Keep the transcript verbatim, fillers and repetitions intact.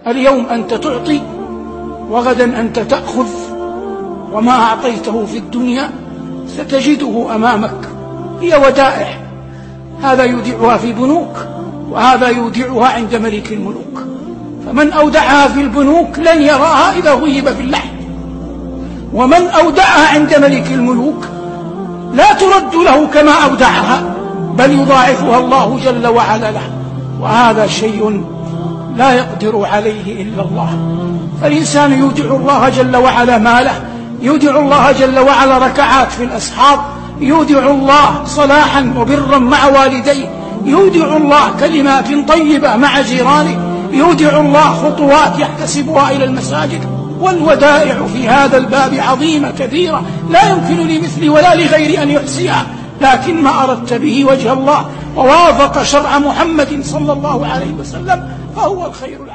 اليوم أنت تعطي وغدا أنت تأخذ، وما أعطيته في الدنيا ستجده أمامك. هي ودائع، هذا يودعها في بنوك وهذا يودعها عند ملك الملوك، فمن أودعها في البنوك لن يراها إذا غيب في اللحد، ومن أودعها عند ملك الملوك لا ترد له كما أودعها، بل يضاعفها الله جل وعلا له، وهذا شيء لا يقدر عليه إلا الله. فالإنسان يودع الله جل وعلا ماله، يودع الله جل وعلا ركعات في الأسحار، يودع الله صلاحا وبرا مع والديه، يودع الله كلمات طيبة مع جيرانه، يودع الله خطوات يحتسبها إلى المساجد. والودائع في هذا الباب عظيمة كثيرة لا يمكن لمثلي ولا لغيري أن يحصيها، لكن ما أردت به وجه الله ووافق شرع محمد صلى الله عليه وسلم فهو الخير العظيم.